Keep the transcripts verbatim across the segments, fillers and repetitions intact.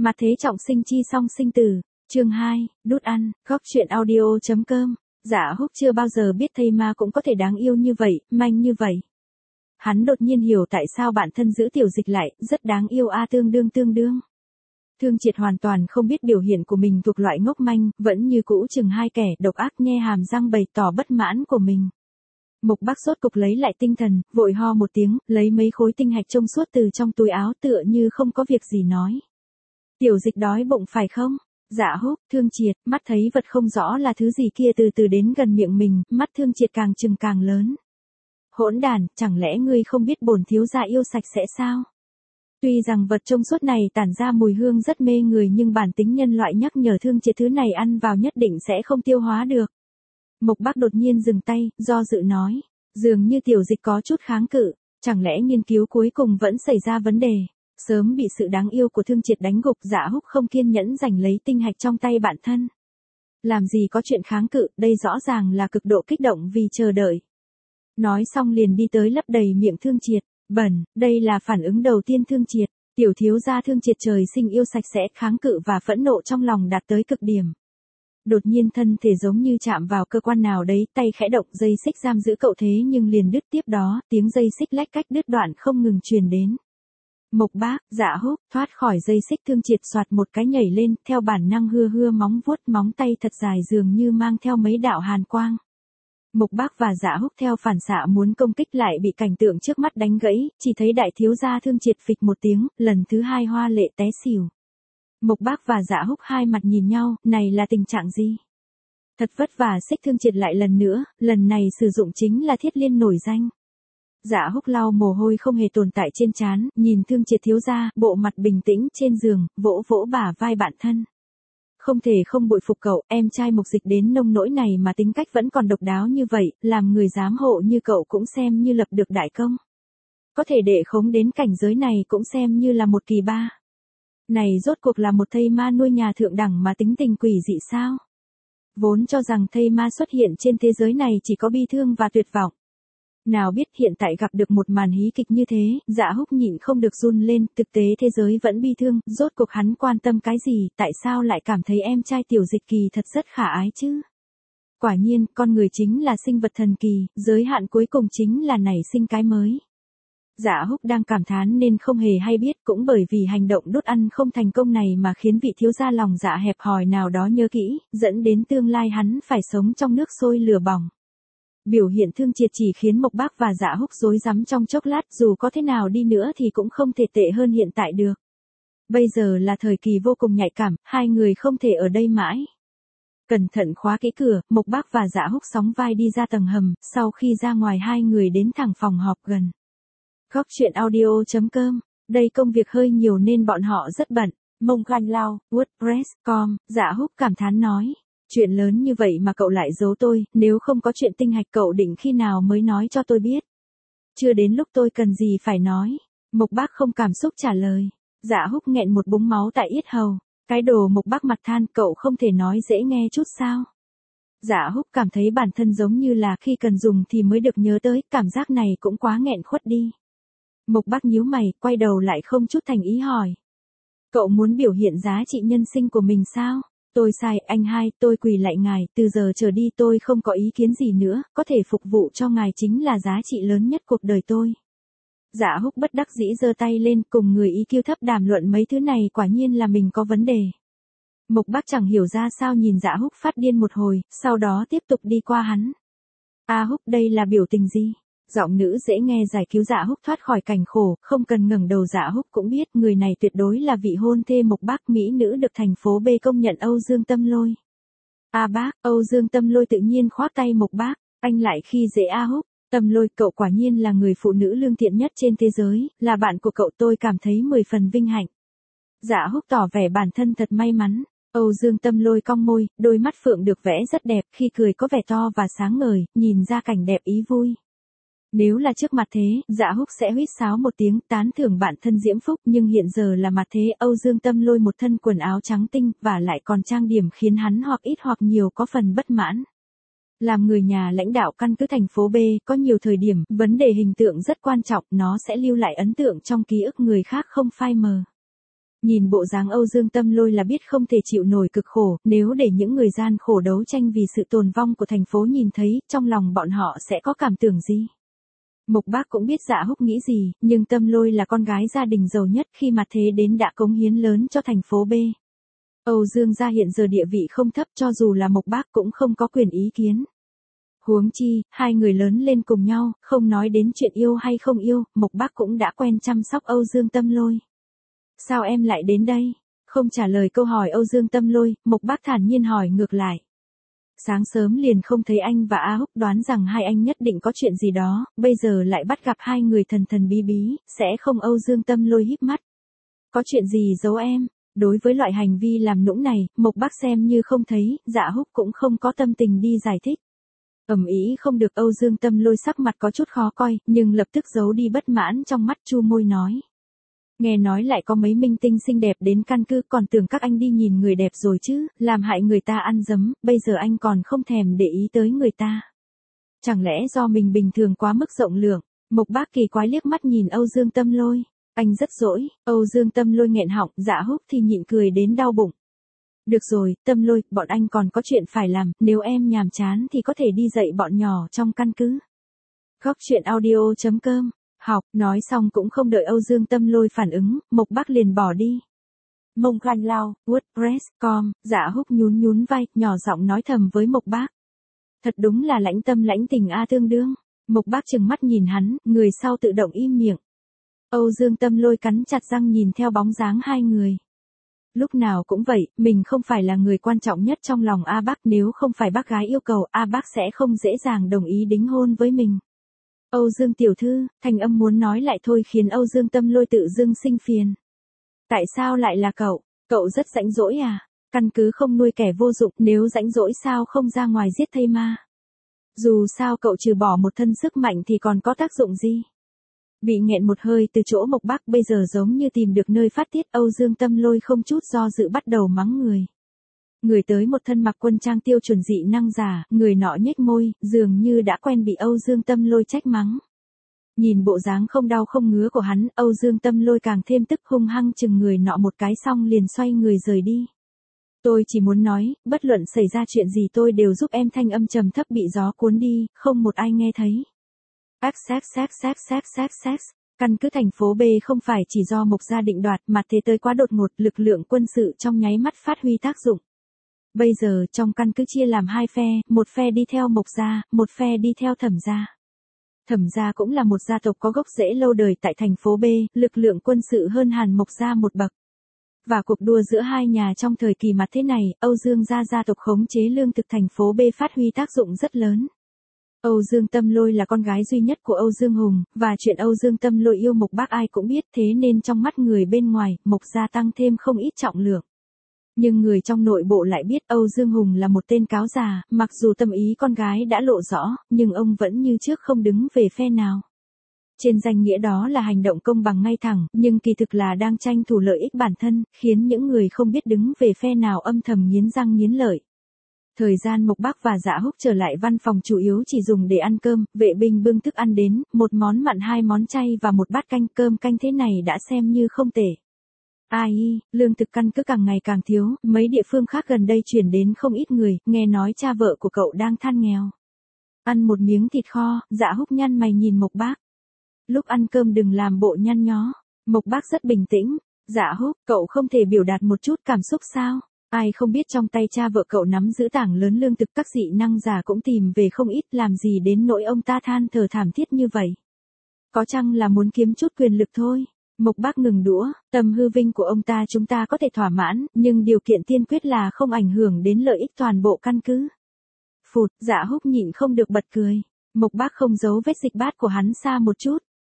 Mà thế trọng sinh chi song sinh tử. Chương hai, đút ăn, góc truyện audio chấm com. Dạ Húc chưa bao giờ biết thây ma cũng có thể đáng yêu như vậy, manh như vậy. Hắn đột nhiên hiểu tại sao bạn thân giữ Tiểu Dịch lại, rất đáng yêu a à, tương đương tương đương. Thương Triệt hoàn toàn không biết biểu hiện của mình thuộc loại ngốc manh, vẫn như cũ chừng hai kẻ độc ác nhe hàm răng bày tỏ bất mãn của mình. Mục Bác sốt cục lấy lại tinh thần, vội ho một tiếng, lấy mấy khối tinh hạch trông suốt từ trong túi áo tựa như không có việc gì nói. Tiểu Dịch đói bụng phải không? Dạ Húc, Thương Triệt, mắt thấy vật không rõ là thứ gì kia từ từ đến gần miệng mình, mắt Thương Triệt càng trừng càng lớn. Hỗn đàn, chẳng lẽ ngươi không biết bổn thiếu gia yêu sạch sẽ sao? Tuy rằng vật trong suốt này tản ra mùi hương rất mê người nhưng bản tính nhân loại nhắc nhở Thương Triệt thứ này ăn vào nhất định sẽ không tiêu hóa được. Mục Bác đột nhiên dừng tay, do dự nói, dường như Tiểu Dịch có chút kháng cự, chẳng lẽ nghiên cứu cuối cùng vẫn xảy ra vấn đề. Sớm bị sự đáng yêu của Thương Triệt đánh gục, Dạ Húc không kiên nhẫn giành lấy tinh hạch trong tay bạn thân. Làm gì có chuyện kháng cự, đây rõ ràng là cực độ kích động vì chờ đợi. Nói xong liền đi tới lấp đầy miệng Thương Triệt, bẩn, đây là phản ứng đầu tiên Thương Triệt, tiểu thiếu gia Thương Triệt trời sinh yêu sạch sẽ, kháng cự và phẫn nộ trong lòng đạt tới cực điểm. Đột nhiên thân thể giống như chạm vào cơ quan nào đấy, tay khẽ động, dây xích giam giữ cậu thế nhưng liền đứt tiếp đó, tiếng dây xích lách cách đứt đoạn không ngừng truyền đến. Mục Bác, Dạ Húc, thoát khỏi dây xích Thương Triệt soạt một cái nhảy lên, theo bản năng hưa hưa móng vuốt, móng tay thật dài dường như mang theo mấy đạo hàn quang. Mục Bác và Dạ Húc theo phản xạ muốn công kích lại bị cảnh tượng trước mắt đánh gãy, chỉ thấy đại thiếu gia Thương Triệt phịch một tiếng, lần thứ hai hoa lệ té xỉu. Mục Bác và Dạ Húc hai mặt nhìn nhau, này là tình trạng gì? Thật vất vả xích Thương Triệt lại lần nữa, lần này sử dụng chính là thiết liên nổi danh. Dạ Húc lau mồ hôi không hề tồn tại trên trán, nhìn Thương Triệt thiếu gia, bộ mặt bình tĩnh trên giường, vỗ vỗ bả vai bạn thân. Không thể không bội phục cậu, em trai Mục Dịch đến nông nỗi này mà tính cách vẫn còn độc đáo như vậy, làm người giám hộ như cậu cũng xem như lập được đại công. Có thể đệ khống đến cảnh giới này cũng xem như là một kỳ ba. Này rốt cuộc là một thây ma nuôi nhà thượng đẳng mà tính tình quỷ dị sao? Vốn cho rằng thây ma xuất hiện trên thế giới này chỉ có bi thương và tuyệt vọng. Nào biết hiện tại gặp được một màn hí kịch như thế, Dạ Húc nhịn không được run lên, thực tế thế giới vẫn bi thương, rốt cuộc hắn quan tâm cái gì, tại sao lại cảm thấy em trai Tiểu Dịch kỳ thật rất khả ái chứ? Quả nhiên, con người chính là sinh vật thần kỳ, giới hạn cuối cùng chính là nảy sinh cái mới. Dạ Húc đang cảm thán nên không hề hay biết, cũng bởi vì hành động đốt ăn không thành công này mà khiến vị thiếu gia lòng dạ hẹp hòi nào đó nhớ kỹ, dẫn đến tương lai hắn phải sống trong nước sôi lửa bỏng. Biểu hiện Thương Triệt chỉ khiến Mục Bác và Dạ Húc rối rắm trong chốc lát, dù có thế nào đi nữa thì cũng không thể tệ hơn hiện tại được. Bây giờ là thời kỳ vô cùng nhạy cảm, hai người không thể ở đây mãi. Cẩn thận khóa kỹ cửa, Mục Bác và Dạ Húc sóng vai đi ra tầng hầm, sau khi ra ngoài hai người đến thẳng phòng họp gần. Góc truyện audio chấm com, đây công việc hơi nhiều nên bọn họ rất bận. Mông Khanh Lao, WordPress chấm com, Dạ Húc cảm thán nói. Chuyện lớn như vậy mà cậu lại giấu tôi, nếu không có chuyện tinh hạch cậu định khi nào mới nói cho tôi biết. Chưa đến lúc tôi cần gì phải nói. Mục Bác không cảm xúc trả lời. Dạ Húc nghẹn một búng máu tại yết hầu. Cái đồ Mục Bác mặt than, cậu không thể nói dễ nghe chút sao. Dạ Húc cảm thấy bản thân giống như là khi cần dùng thì mới được nhớ tới, cảm giác này cũng quá nghẹn khuất đi. Mục Bác nhíu mày, quay đầu lại không chút thành ý hỏi. Cậu muốn biểu hiện giá trị nhân sinh của mình sao? Tôi sai, anh hai, tôi quỳ lại ngài, từ giờ trở đi tôi không có ý kiến gì nữa, có thể phục vụ cho ngài chính là giá trị lớn nhất cuộc đời tôi. Dạ Húc bất đắc dĩ giơ tay lên, cùng người i kiu thấp đàm luận mấy thứ này, quả nhiên là mình có vấn đề. Mục Bác chẳng hiểu ra sao nhìn Dạ Húc phát điên một hồi, sau đó tiếp tục đi qua hắn. A Húc, đây là biểu tình gì? Giọng nữ dễ nghe giải cứu Dạ Húc thoát khỏi cảnh khổ, không cần ngẩng đầu Dạ Húc cũng biết người này tuyệt đối là vị hôn thê Mục Bác, mỹ nữ được thành phố B công nhận Âu Dương Tâm Lôi. A bác, Âu Dương Tâm Lôi tự nhiên khoác tay Mục Bác, anh lại khi dễ A Húc, Tâm Lôi, cậu quả nhiên là người phụ nữ lương thiện nhất trên thế giới, là bạn của cậu tôi cảm thấy mười phần vinh hạnh. Dạ Húc tỏ vẻ bản thân thật may mắn. Âu Dương Tâm Lôi cong môi, đôi mắt phượng được vẽ rất đẹp, khi cười có vẻ to và sáng ngời, nhìn ra cảnh đẹp ý vui. Nếu là trước mặt thế, Dạ Húc sẽ huýt sáo một tiếng tán thưởng bản thân diễm phúc, nhưng hiện giờ là mặt thế, Âu Dương Tâm Lôi một thân quần áo trắng tinh, và lại còn trang điểm khiến hắn hoặc ít hoặc nhiều có phần bất mãn. Làm người nhà lãnh đạo căn cứ thành phố B, có nhiều thời điểm, vấn đề hình tượng rất quan trọng, nó sẽ lưu lại ấn tượng trong ký ức người khác không phai mờ. Nhìn bộ dáng Âu Dương Tâm Lôi là biết không thể chịu nổi cực khổ, nếu để những người gian khổ đấu tranh vì sự tồn vong của thành phố nhìn thấy, trong lòng bọn họ sẽ có cảm tưởng gì? Mộc Bác cũng biết Dạ Húc nghĩ gì, nhưng Tâm Lôi là con gái gia đình giàu nhất khi mặt thế đến đã cống hiến lớn cho thành phố B. Âu Dương gia hiện giờ địa vị không thấp, cho dù là Mộc Bác cũng không có quyền ý kiến. Huống chi, hai người lớn lên cùng nhau, không nói đến chuyện yêu hay không yêu, Mộc Bác cũng đã quen chăm sóc Âu Dương Tâm Lôi. Sao em lại đến đây? Không trả lời câu hỏi Âu Dương Tâm Lôi, Mộc Bác thản nhiên hỏi ngược lại. Sáng sớm liền không thấy anh và A Húc, đoán rằng hai anh nhất định có chuyện gì đó, bây giờ lại bắt gặp hai người thần thần bí bí, sẽ không? Âu Dương Tâm Lôi híp mắt. Có chuyện gì giấu em? Đối với loại hành vi làm nũng này, Mộc Bác xem như không thấy, Dạ Húc cũng không có tâm tình đi giải thích. Ầm ĩ không được. Âu Dương Tâm Lôi sắc mặt có chút khó coi, nhưng lập tức giấu đi bất mãn trong mắt, chu môi nói. Nghe nói lại có mấy minh tinh xinh đẹp đến căn cứ, còn tưởng các anh đi nhìn người đẹp rồi chứ, làm hại người ta ăn dấm, bây giờ anh còn không thèm để ý tới người ta. Chẳng lẽ do mình bình thường quá mức rộng lượng? Mộc Bác kỳ quái liếc mắt nhìn Âu Dương Tâm Lôi. Anh rất dỗi. Âu Dương Tâm Lôi nghẹn họng, Dạ Húc thì nhịn cười đến đau bụng. Được rồi, Tâm Lôi, bọn anh còn có chuyện phải làm, nếu em nhàm chán thì có thể đi dạy bọn nhỏ trong căn cứ. Góc truyện audio chấm com. Học, nói xong cũng không đợi Âu Dương Tâm Lôi phản ứng, Mộc Bác liền bỏ đi. Mông Khanh Lao, WordPress chấm com, Dạ Húc nhún nhún vai, nhỏ giọng nói thầm với Mộc Bác. Thật đúng là lãnh tâm lãnh tình a tương đương. Mộc Bác trừng mắt nhìn hắn, người sau tự động im miệng. Âu Dương Tâm Lôi cắn chặt răng nhìn theo bóng dáng hai người. Lúc nào cũng vậy, mình không phải là người quan trọng nhất trong lòng A Bác, nếu không phải bác gái yêu cầu, A Bác sẽ không dễ dàng đồng ý đính hôn với mình. Âu Dương tiểu thư, thanh âm muốn nói lại thôi khiến Âu Dương Tâm Lôi tự dưng sinh phiền. Tại sao lại là cậu? Cậu rất rãnh rỗi à? Căn cứ không nuôi kẻ vô dụng, nếu rãnh rỗi sao không ra ngoài giết thây ma? Dù sao cậu trừ bỏ một thân sức mạnh thì còn có tác dụng gì? Bị nghẹn một hơi từ chỗ Mộc Bác bây giờ giống như tìm được nơi phát tiết, Âu Dương Tâm Lôi không chút do dự bắt đầu mắng người. Người tới một thân mặc quân trang tiêu chuẩn dị năng giả, người nọ nhếch môi, dường như đã quen bị Âu Dương Tâm Lôi trách mắng. Nhìn bộ dáng không đau không ngứa của hắn, Âu Dương Tâm Lôi càng thêm tức, hung hăng chừng người nọ một cái xong liền xoay người rời đi. Tôi chỉ muốn nói, bất luận xảy ra chuyện gì tôi đều giúp em. Thanh âm trầm thấp bị gió cuốn đi, không một ai nghe thấy. Ác sát sát sát sát sát sát. Căn cứ thành phố B không phải chỉ do Mộc gia định đoạt mà thế tới quá đột ngột, lực lượng quân sự trong nháy mắt phát huy tác dụng. Bây giờ trong căn cứ chia làm hai phe, một phe đi theo Mộc gia, một phe đi theo Thẩm gia. Thẩm gia cũng là một gia tộc có gốc rễ lâu đời tại thành phố B, lực lượng quân sự hơn hẳn Mộc gia một bậc. Và cuộc đua giữa hai nhà trong thời kỳ mặt thế này, Âu Dương gia gia tộc khống chế lương thực thành phố B phát huy tác dụng rất lớn. Âu Dương Tâm Lôi là con gái duy nhất của Âu Dương Hùng, và chuyện Âu Dương Tâm Lôi yêu Mộc Bác ai cũng biết, thế nên trong mắt người bên ngoài, Mộc gia tăng thêm không ít trọng lượng. Nhưng người trong nội bộ lại biết Âu Dương Hùng là một tên cáo già, mặc dù tâm ý con gái đã lộ rõ, nhưng ông vẫn như trước không đứng về phe nào. Trên danh nghĩa đó là hành động công bằng ngay thẳng, nhưng kỳ thực là đang tranh thủ lợi ích bản thân, khiến những người không biết đứng về phe nào âm thầm nghiến răng nghiến lợi. Thời gian Mộc Bác và Dạ Húc trở lại văn phòng chủ yếu chỉ dùng để ăn cơm, vệ binh bưng thức ăn đến, một món mặn hai món chay và một bát canh. Cơm canh thế này đã xem như không tệ. Ai, lương thực căn cứ càng ngày càng thiếu, mấy địa phương khác gần đây chuyển đến không ít người, nghe nói cha vợ của cậu đang than nghèo. Ăn một miếng thịt kho, Dạ Húc nhăn mày nhìn Mộc Bác. Lúc ăn cơm đừng làm bộ nhăn nhó. Mộc Bác rất bình tĩnh. Dạ Húc, cậu không thể biểu đạt một chút cảm xúc sao? Ai không biết trong tay cha vợ cậu nắm giữ tảng lớn lương thực, các dị năng giả cũng tìm về không ít, làm gì đến nỗi ông ta than thở thảm thiết như vậy. Có chăng là muốn kiếm chút quyền lực thôi. Mộc Bác ngừng đũa, tầm hư vinh của ông ta chúng ta có thể thỏa mãn, nhưng điều kiện tiên quyết là không ảnh hưởng đến lợi ích toàn bộ căn cứ. Phụt, Dạ Húc nhịn không được bật cười. Mộc Bác không giấu vết dịch bát của hắn xa một chút.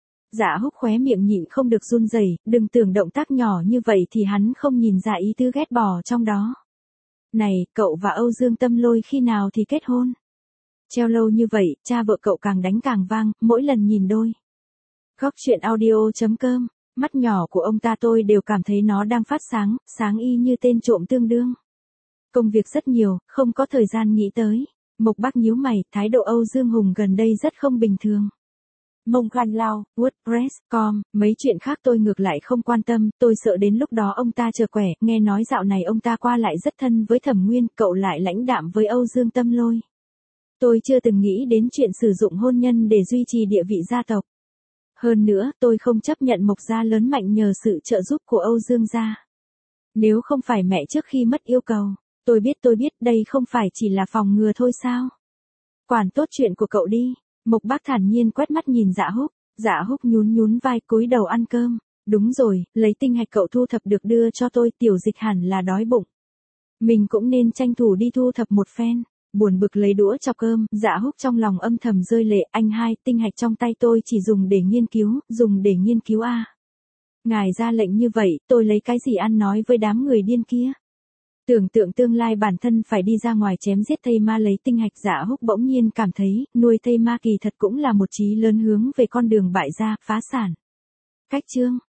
Dạ Húc khóe miệng nhịn không được run rẩy, đừng tưởng động tác nhỏ như vậy thì hắn không nhìn ra ý tứ ghét bỏ trong đó. Này, cậu và Âu Dương Tâm Lôi khi nào thì kết hôn? Treo lâu như vậy, cha vợ cậu càng đánh càng vang, mỗi lần nhìn đôi. Góc truyện audio chấm com, mắt nhỏ của ông ta tôi đều cảm thấy nó đang phát sáng, sáng y như tên trộm tương đương. Công việc rất nhiều, không có thời gian nghĩ tới. Mộc Bác nhíu mày, thái độ Âu Dương Hùng gần đây rất không bình thường. Mông Khan Lao, WordPress chấm com, mấy chuyện khác tôi ngược lại không quan tâm, tôi sợ đến lúc đó ông ta chờ quẻ, nghe nói dạo này ông ta qua lại rất thân với Thẩm Nguyên, cậu lại lãnh đạm với Âu Dương Tâm Lôi. Tôi chưa từng nghĩ đến chuyện sử dụng hôn nhân để duy trì địa vị gia tộc. Hơn nữa, tôi không chấp nhận Mộc gia lớn mạnh nhờ sự trợ giúp của Âu Dương gia. Nếu không phải mẹ trước khi mất yêu cầu, tôi biết tôi biết đây không phải chỉ là phòng ngừa thôi sao. Quản tốt chuyện của cậu đi. Mộc Bác thản nhiên quét mắt nhìn Dạ Húc, Dạ Húc nhún nhún vai cúi đầu ăn cơm. Đúng rồi, lấy tinh hạch cậu thu thập được đưa cho tôi, Tiểu Dịch hẳn là đói bụng. Mình cũng nên tranh thủ đi thu thập một phen. Buồn bực lấy đũa chọc cơm, Dạ Húc trong lòng âm thầm rơi lệ, anh hai, tinh hạch trong tay tôi chỉ dùng để nghiên cứu, dùng để nghiên cứu a. Ngài ra lệnh như vậy, tôi lấy cái gì ăn nói với đám người điên kia. Tưởng tượng tương lai bản thân phải đi ra ngoài chém giết thây ma lấy tinh hạch, Dạ Húc bỗng nhiên cảm thấy, nuôi thây ma kỳ thật cũng là một chí lớn hướng về con đường bại gia, phá sản. Cách chương